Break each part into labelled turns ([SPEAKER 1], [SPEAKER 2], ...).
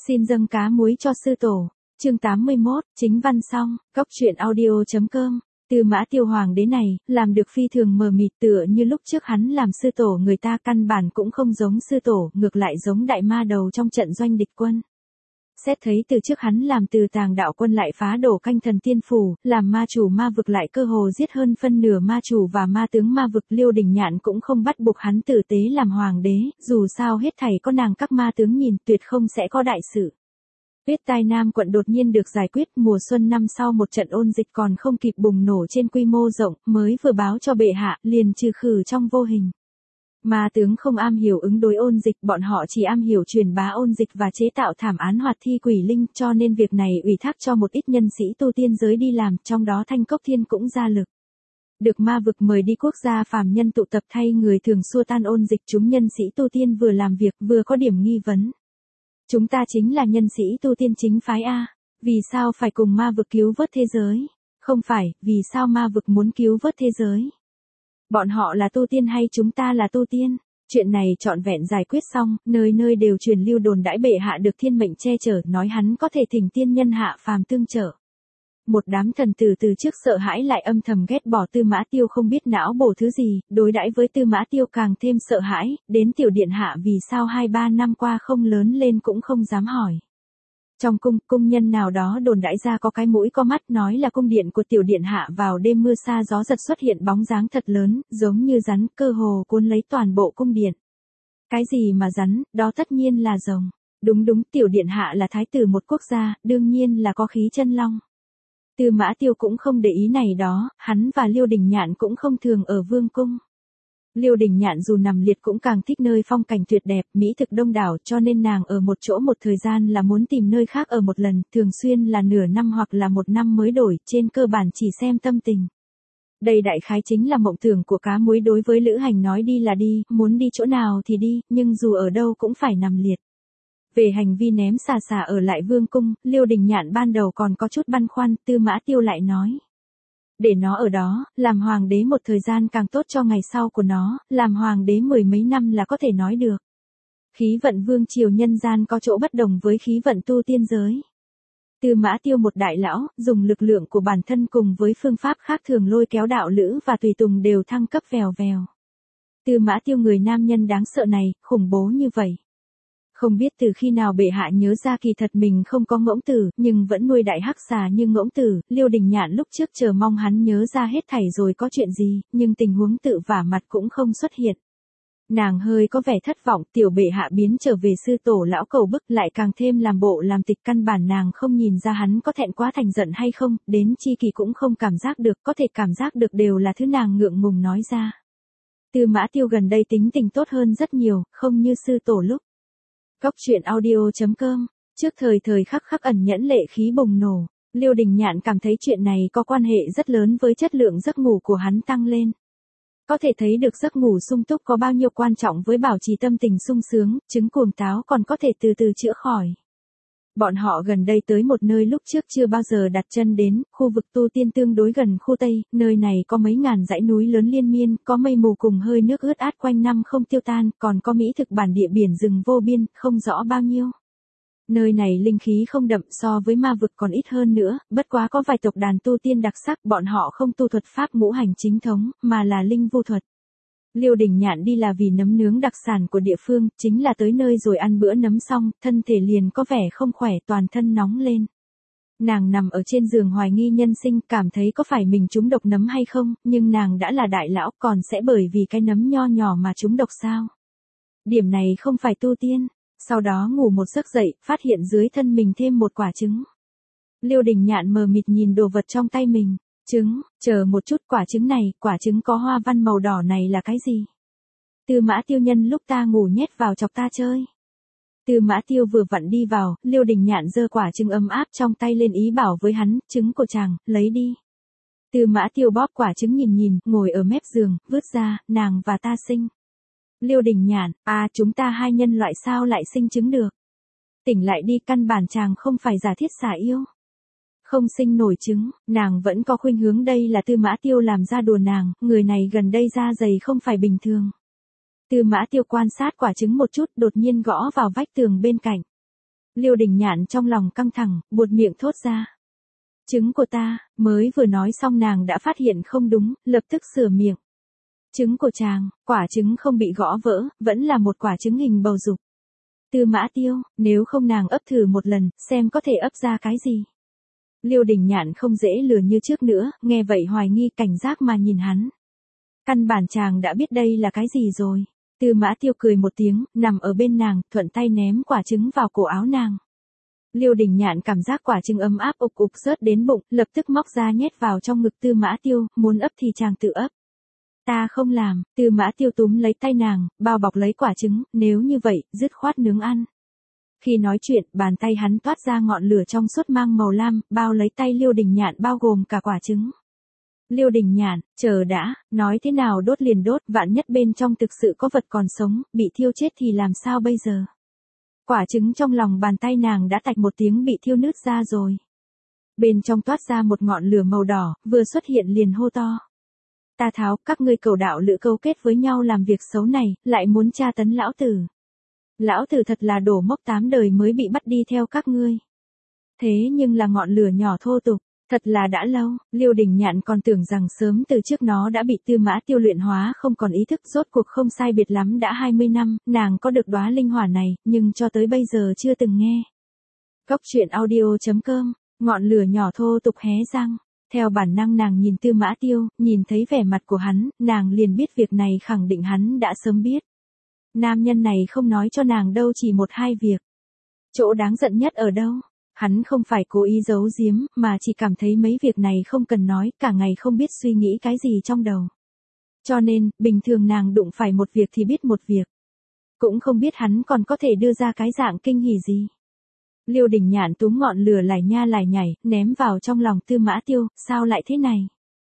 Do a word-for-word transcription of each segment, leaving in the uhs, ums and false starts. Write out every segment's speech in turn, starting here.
[SPEAKER 1] Xin dâng cá muối cho sư tổ. Chương tám mươi mốt, chính văn xong, cóc truyện audio.com. Tư Mã Tiêu hoàng đế này, làm được phi thường mờ mịt, tựa như lúc trước hắn làm sư tổ, người ta căn bản cũng không giống sư tổ, ngược lại giống đại ma đầu trong trận doanh địch quân. Xét thấy từ trước hắn làm từ tàng đạo quân lại phá đổ canh thần tiên phủ, làm ma chủ ma vực lại cơ hồ giết hơn phân nửa ma chủ và ma tướng ma vực, Liêu Đình Nhạn cũng không bắt buộc hắn tử tế làm hoàng đế, dù sao hết thảy có nàng các ma tướng nhìn, tuyệt không sẽ có đại sự. Tuyết Tai Nam quận đột nhiên được giải quyết, mùa xuân năm sau một trận ôn dịch còn không kịp bùng nổ trên quy mô rộng, mới vừa báo cho bệ hạ, liền trừ khử trong vô hình. Ma tướng không am hiểu ứng đối ôn dịch, bọn họ chỉ am hiểu truyền bá ôn dịch và chế tạo thảm án hoạt thi quỷ linh, cho nên việc này ủy thác cho một ít nhân sĩ tu tiên giới đi làm, trong đó Thanh Cốc Thiên cũng ra lực. Được ma vực mời đi quốc gia phàm nhân tụ tập thay người thường xua tan ôn dịch, chúng nhân sĩ tu tiên vừa làm việc vừa có điểm nghi vấn. Chúng ta chính là nhân sĩ tu tiên chính phái A, vì sao phải cùng ma vực cứu vớt thế giới? Không phải, vì sao ma vực muốn cứu vớt thế giới? Bọn họ là tu tiên hay chúng ta là tu tiên? Chuyện này trọn vẹn giải quyết xong, nơi nơi đều truyền lưu đồn đãi bệ hạ được thiên mệnh che chở, nói hắn có thể thỉnh tiên nhân hạ phàm tương trợ. Một đám thần tử từ trước sợ hãi lại âm thầm ghét bỏ Tư Mã Tiêu không biết não bổ thứ gì, đối đãi với Tư Mã Tiêu càng thêm sợ hãi, đến tiểu điện hạ vì sao hai ba năm qua không lớn lên cũng không dám hỏi. Trong cung, cung nhân nào đó đồn đãi ra có cái mũi có mắt, nói là cung điện của tiểu điện hạ vào đêm mưa sa gió giật xuất hiện bóng dáng thật lớn, giống như rắn, cơ hồ cuốn lấy toàn bộ cung điện. Cái gì mà rắn, đó tất nhiên là rồng. Đúng đúng, tiểu điện hạ là thái tử một quốc gia, đương nhiên là có khí chân long. Tư Mã Tiêu cũng không để ý này đó, hắn và Liêu Đình Nhạn cũng không thường ở vương cung. Liêu Đình Nhạn dù nằm liệt cũng càng thích nơi phong cảnh tuyệt đẹp, mỹ thực đông đảo, cho nên nàng ở một chỗ một thời gian là muốn tìm nơi khác ở một lần, thường xuyên là nửa năm hoặc là một năm mới đổi, trên cơ bản chỉ xem tâm tình. Đây đại khái chính là mộng tưởng của cá muối đối với lữ hành, nói đi là đi, muốn đi chỗ nào thì đi, nhưng dù ở đâu cũng phải nằm liệt. Về hành vi ném xà xà ở lại vương cung, Liêu Đình Nhạn ban đầu còn có chút băn khoăn, Tư Mã Tiêu lại nói. Để nó ở đó, làm hoàng đế một thời gian càng tốt cho ngày sau của nó, làm hoàng đế mười mấy năm là có thể nói được. Khí vận vương triều nhân gian có chỗ bất đồng với khí vận tu tiên giới. Tư Mã Tiêu một đại lão, dùng lực lượng của bản thân cùng với phương pháp khác thường lôi kéo đạo lữ và tùy tùng đều thăng cấp vèo vèo. Tư Mã Tiêu người nam nhân đáng sợ này, khủng bố như vậy. Không biết từ khi nào bệ hạ nhớ ra kỳ thật mình không có ngỗng tử, nhưng vẫn nuôi đại hắc xà như ngỗng tử, Liêu Đình Nhạn lúc trước chờ mong hắn nhớ ra hết thảy rồi có chuyện gì, nhưng tình huống tự vả mặt cũng không xuất hiện. Nàng hơi có vẻ thất vọng, tiểu bệ hạ biến trở về sư tổ lão cầu bức lại càng thêm làm bộ làm tịch, căn bản nàng không nhìn ra hắn có thẹn quá thành giận hay không, đến chi kỳ cũng không cảm giác được, có thể cảm giác được đều là thứ nàng ngượng ngùng nói ra. Tư Mã Tiêu gần đây tính tình tốt hơn rất nhiều, không như sư tổ lúc. Cóc truyện audio.com, trước thời thời khắc khắc ẩn nhẫn lệ khí bùng nổ, Liêu Đình Nhạn cảm thấy chuyện này có quan hệ rất lớn với chất lượng giấc ngủ của hắn tăng lên. Có thể thấy được giấc ngủ sung túc có bao nhiêu quan trọng với bảo trì tâm tình sung sướng, chứng cuồng táo còn có thể từ từ chữa khỏi. Bọn họ gần đây tới một nơi lúc trước chưa bao giờ đặt chân đến, khu vực tu tiên tương đối gần khu Tây, nơi này có mấy ngàn dãy núi lớn liên miên, có mây mù cùng hơi nước ướt át quanh năm không tiêu tan, còn có mỹ thực bản địa biển rừng vô biên, không rõ bao nhiêu. Nơi này linh khí không đậm, so với ma vực còn ít hơn nữa, bất quá có vài tộc đàn tu tiên đặc sắc, bọn họ không tu thuật pháp ngũ hành chính thống, mà là linh vu thuật. Liêu Đình Nhạn đi là vì nấm nướng đặc sản của địa phương, chính là tới nơi rồi ăn bữa nấm xong, thân thể liền có vẻ không khỏe, toàn thân nóng lên. Nàng nằm ở trên giường hoài nghi nhân sinh, cảm thấy có phải mình trúng độc nấm hay không, nhưng nàng đã là đại lão, còn sẽ bởi vì cái nấm nho nhỏ mà trúng độc sao? Điểm này không phải tu tiên. Sau đó ngủ một giấc dậy, phát hiện dưới thân mình thêm một quả trứng. Liêu Đình Nhạn mờ mịt nhìn đồ vật trong tay mình. Trứng, chờ một chút, quả trứng này, quả trứng có hoa văn màu đỏ này là cái gì? Tư Mã Tiêu nhân lúc ta ngủ nhét vào chọc ta chơi. Tư Mã Tiêu vừa vặn đi vào, Liêu Đình Nhạn giơ quả trứng ấm áp trong tay lên ý bảo với hắn, trứng của chàng, lấy đi. Tư Mã Tiêu bóp quả trứng nhìn nhìn, ngồi ở mép giường, vứt ra, nàng và ta sinh. Liêu Đình Nhạn, à chúng ta hai nhân loại sao lại sinh trứng được? Tỉnh lại đi, căn bản chàng không phải giả thiết xả yêu. Không sinh nổi trứng, nàng vẫn có khuynh hướng đây là Tư Mã Tiêu làm ra đùa nàng, người này gần đây da dày không phải bình thường. Tư Mã Tiêu quan sát quả trứng một chút, đột nhiên gõ vào vách tường bên cạnh. Liêu Đình Nhạn trong lòng căng thẳng, buột miệng thốt ra. Trứng của ta, mới vừa nói xong nàng đã phát hiện không đúng, lập tức sửa miệng. Trứng của chàng, quả trứng không bị gõ vỡ, vẫn là một quả trứng hình bầu dục. Tư Mã Tiêu, nếu không nàng ấp thử một lần, xem có thể ấp ra cái gì. Liêu Đình Nhạn không dễ lừa như trước nữa, nghe vậy hoài nghi cảnh giác mà nhìn hắn. Căn bản chàng đã biết đây là cái gì rồi. Tư Mã Tiêu cười một tiếng, nằm ở bên nàng, thuận tay ném quả trứng vào cổ áo nàng. Liêu Đình Nhạn cảm giác quả trứng ấm áp ục ục rớt đến bụng, lập tức móc ra nhét vào trong ngực Tư Mã Tiêu, muốn ấp thì chàng tự ấp. Ta không làm, Tư Mã Tiêu túm lấy tay nàng, bao bọc lấy quả trứng, nếu như vậy, dứt khoát nướng ăn. Khi nói chuyện, bàn tay hắn toát ra ngọn lửa trong suốt mang màu lam, bao lấy tay Liêu Đình Nhạn bao gồm cả quả trứng. Liêu Đình Nhạn, chờ đã, nói thế nào đốt liền đốt, vạn nhất bên trong thực sự có vật còn sống, bị thiêu chết thì làm sao bây giờ? Quả trứng trong lòng bàn tay nàng đã tạch một tiếng bị thiêu nứt ra rồi. Bên trong toát ra một ngọn lửa màu đỏ, vừa xuất hiện liền hô to. Ta tháo, các ngươi cầu đạo lữ câu kết với nhau làm việc xấu này, lại muốn tra tấn lão tử. Lão tử thật là đổ mốc tám đời mới bị bắt đi theo các ngươi. Thế nhưng là ngọn lửa nhỏ thô tục, thật là đã lâu, Liêu Đình Nhạn còn tưởng rằng sớm từ trước nó đã bị Tư Mã Tiêu luyện hóa không còn ý thức, rốt cuộc không sai biệt lắm đã hai mươi năm, nàng có được đóa linh hỏa này, nhưng cho tới bây giờ chưa từng nghe. Cốc truyện audio chấm com, ngọn lửa nhỏ thô tục hé răng. Theo bản năng nàng nhìn Tư Mã Tiêu, nhìn thấy vẻ mặt của hắn, nàng liền biết việc này khẳng định hắn đã sớm biết. Nam nhân này không nói cho nàng đâu chỉ một hai việc. Chỗ đáng giận nhất ở đâu? Hắn không phải cố ý giấu giếm, mà chỉ cảm thấy mấy việc này không cần nói, cả ngày không biết suy nghĩ cái gì trong đầu. Cho nên, bình thường nàng đụng phải một việc thì biết một việc. Cũng không biết hắn còn có thể đưa ra cái dạng kinh hỉ gì. Liêu Đình Nhạn túm ngọn lửa lải nha lải nhảy, ném vào trong lòng Tư Mã Tiêu, sao lại thế này?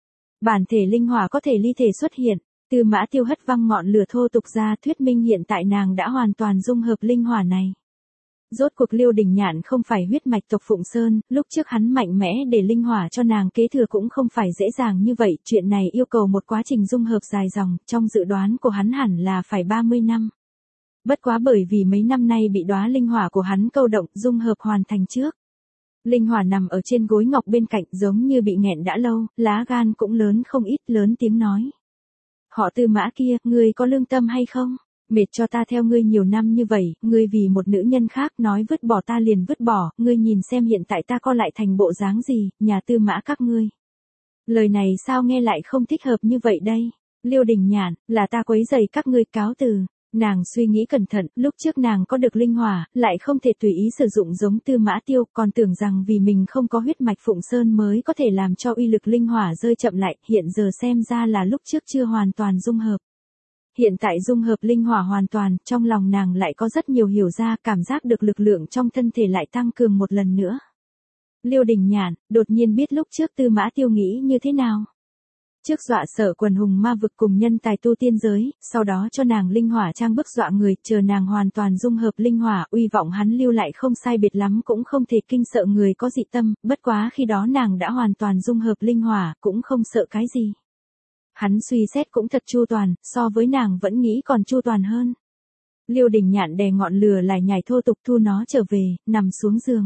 [SPEAKER 1] Bản thể linh hỏa có thể ly thể xuất hiện, Tư Mã Tiêu hất văng ngọn lửa thô tục ra, thuyết minh hiện tại nàng đã hoàn toàn dung hợp linh hỏa này. Rốt cuộc Liêu Đình Nhạn không phải huyết mạch tộc Phụng Sơn, lúc trước hắn mạnh mẽ để linh hỏa cho nàng kế thừa cũng không phải dễ dàng như vậy, chuyện này yêu cầu một quá trình dung hợp dài dòng, trong dự đoán của hắn hẳn là phải ba mươi năm. Bất quá bởi vì mấy năm nay bị đóa linh hỏa của hắn câu động, dung hợp hoàn thành trước. Linh hỏa nằm ở trên gối ngọc bên cạnh giống như bị nghẹn đã lâu, lá gan cũng lớn không ít, lớn tiếng nói. Họ Tư Mã kia, ngươi có lương tâm hay không? Mệt cho ta theo ngươi nhiều năm như vậy, ngươi vì một nữ nhân khác nói vứt bỏ ta liền vứt bỏ, ngươi nhìn xem hiện tại ta co lại thành bộ dáng gì, nhà Tư Mã các ngươi. Lời này sao nghe lại không thích hợp như vậy đây? Liêu Đình Nhạn, là ta quấy rầy các ngươi, cáo từ. Nàng suy nghĩ cẩn thận, lúc trước nàng có được linh hỏa, lại không thể tùy ý sử dụng giống Tư Mã Tiêu, còn tưởng rằng vì mình không có huyết mạch Phụng Sơn mới có thể làm cho uy lực linh hỏa rơi chậm lại, hiện giờ xem ra là lúc trước chưa hoàn toàn dung hợp. Hiện tại dung hợp linh hỏa hoàn toàn, trong lòng nàng lại có rất nhiều hiểu ra, cảm giác được lực lượng trong thân thể lại tăng cường một lần nữa. Liêu Đình Nhạn, đột nhiên biết lúc trước Tư Mã Tiêu nghĩ như thế nào. Trước dọa sợ quần hùng ma vực cùng nhân tài tu tiên giới, sau đó cho nàng linh hỏa trang bức dọa người, chờ nàng hoàn toàn dung hợp linh hỏa, uy vọng hắn lưu lại không sai biệt lắm cũng không thể kinh sợ người có dị tâm, bất quá khi đó nàng đã hoàn toàn dung hợp linh hỏa, cũng không sợ cái gì. Hắn suy xét cũng thật chu toàn, so với nàng vẫn nghĩ còn chu toàn hơn. Liêu Đình Nhạn đè ngọn lửa lại nhảy thô tục thu nó trở về, nằm xuống giường.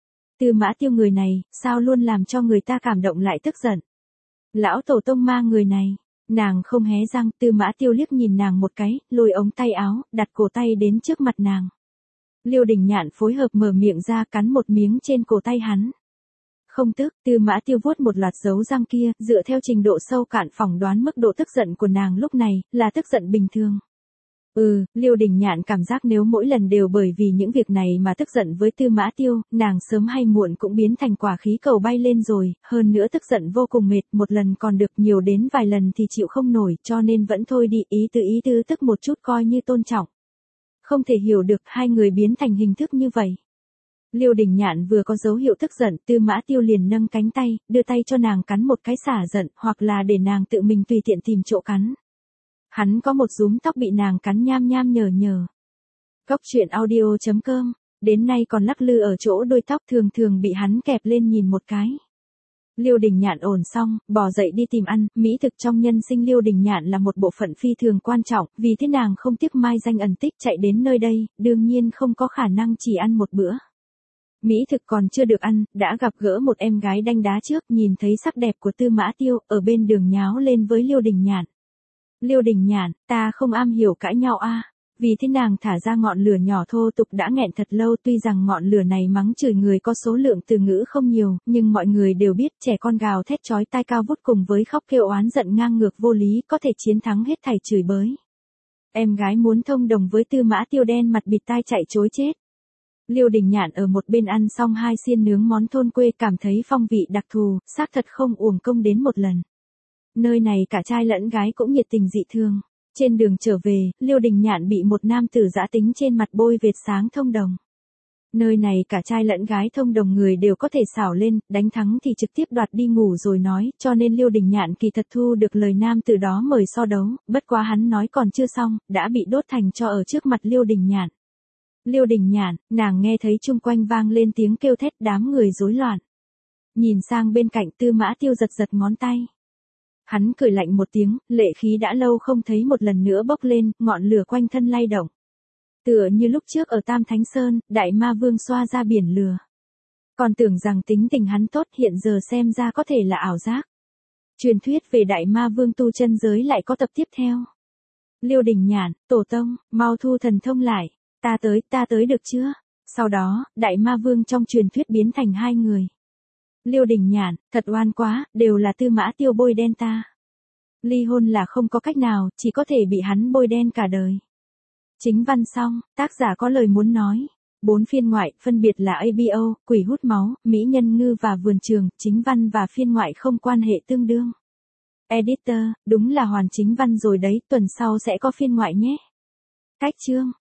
[SPEAKER 1] Tư Mã Tiêu người này, sao luôn làm cho người ta cảm động lại tức giận. Lão tổ tông ma người này, nàng không hé răng, Tư Mã Tiêu liếc nhìn nàng một cái, lôi ống tay áo, đặt cổ tay đến trước mặt nàng. Liêu Đình Nhạn phối hợp mở miệng ra cắn một miếng trên cổ tay hắn. Không tức, Tư Mã Tiêu vuốt một loạt dấu răng kia, dựa theo trình độ sâu cạn phỏng đoán mức độ tức giận của nàng lúc này, là tức giận bình thường. Ừ, Liêu Đình Nhạn cảm giác nếu mỗi lần đều bởi vì những việc này mà tức giận với Tư Mã Tiêu, nàng sớm hay muộn cũng biến thành quả khí cầu bay lên rồi, hơn nữa tức giận vô cùng mệt, một lần còn được, nhiều đến vài lần thì chịu không nổi, cho nên vẫn thôi đi, ý tứ ý tứ tức một chút coi như tôn trọng. Không thể hiểu được hai người biến thành hình thức như vậy. Liêu Đình Nhạn vừa có dấu hiệu tức giận, Tư Mã Tiêu liền nâng cánh tay, đưa tay cho nàng cắn một cái xả giận, hoặc là để nàng tự mình tùy tiện tìm chỗ cắn. Hắn có một rúm tóc bị nàng cắn nham nham nhờ nhờ. Cốc truyện audio chấm com, đến nay còn lắc lư ở chỗ đôi tóc, thường thường bị hắn kẹp lên nhìn một cái. Liêu Đình Nhạn ổn xong, bò dậy đi tìm ăn, mỹ thực trong nhân sinh Liêu Đình Nhạn là một bộ phận phi thường quan trọng, vì thế nàng không tiếc mai danh ẩn tích chạy đến nơi đây, đương nhiên không có khả năng chỉ ăn một bữa. Mỹ thực còn chưa được ăn, đã gặp gỡ một em gái đanh đá trước, nhìn thấy sắc đẹp của Tư Mã Tiêu, ở bên đường nháo lên với Liêu Đình Nhạn. Liêu Đình Nhạn, ta không am hiểu cãi nhau a. Vì thế nàng thả ra ngọn lửa nhỏ thô tục đã nghẹn thật lâu, tuy rằng ngọn lửa này mắng chửi người có số lượng từ ngữ không nhiều, nhưng mọi người đều biết trẻ con gào thét chói tai cao vút cùng với khóc kêu oán giận ngang ngược vô lý có thể chiến thắng hết thảy chửi bới. Em gái muốn thông đồng với Tư Mã Tiêu đen mặt bịt tai chạy chối chết. Liêu Đình Nhạn ở một bên ăn xong hai xiên nướng món thôn quê cảm thấy phong vị đặc thù, xác thật không uổng công đến một lần. Nơi này cả trai lẫn gái cũng nhiệt tình dị thường. Trên đường trở về, Liêu Đình Nhạn bị một nam tử dã tính trên mặt bôi vệt sáng thông đồng. Nơi này cả trai lẫn gái thông đồng người đều có thể xảo lên, đánh thắng thì trực tiếp đoạt đi ngủ rồi nói, cho nên Liêu Đình Nhạn kỳ thật thu được lời nam tử đó mời so đấu, bất quá hắn nói còn chưa xong, đã bị đốt thành tro ở trước mặt Liêu Đình Nhạn. Liêu Đình Nhạn, nàng nghe thấy chung quanh vang lên tiếng kêu thét, đám người rối loạn. Nhìn sang bên cạnh Tư Mã Tiêu giật giật ngón tay. Hắn cười lạnh một tiếng, lệ khí đã lâu không thấy một lần nữa bốc lên, ngọn lửa quanh thân lay động. Tựa như lúc trước ở Tam Thánh Sơn, đại ma vương xoa ra biển lửa. Còn tưởng rằng tính tình hắn tốt, hiện giờ xem ra có thể là ảo giác. Truyền thuyết về đại ma vương tu chân giới lại có tập tiếp theo. Liêu Đình Nhạn, tổ tông, mau thu thần thông lại, ta tới, ta tới được chưa? Sau đó, đại ma vương trong truyền thuyết biến thành hai người. Liêu Đình Nhạn, thật oan quá, đều là Tư Mã Tiêu bôi đen ta. Ly hôn là không có cách nào, chỉ có thể bị hắn bôi đen cả đời. Chính văn xong, tác giả có lời muốn nói. Bốn phiên ngoại, phân biệt là a bê o, Quỷ hút máu, Mỹ nhân ngư và vườn trường, chính văn và phiên ngoại không quan hệ tương đương. Editor, đúng là hoàn chính văn rồi đấy, tuần sau sẽ có phiên ngoại nhé. Cách chương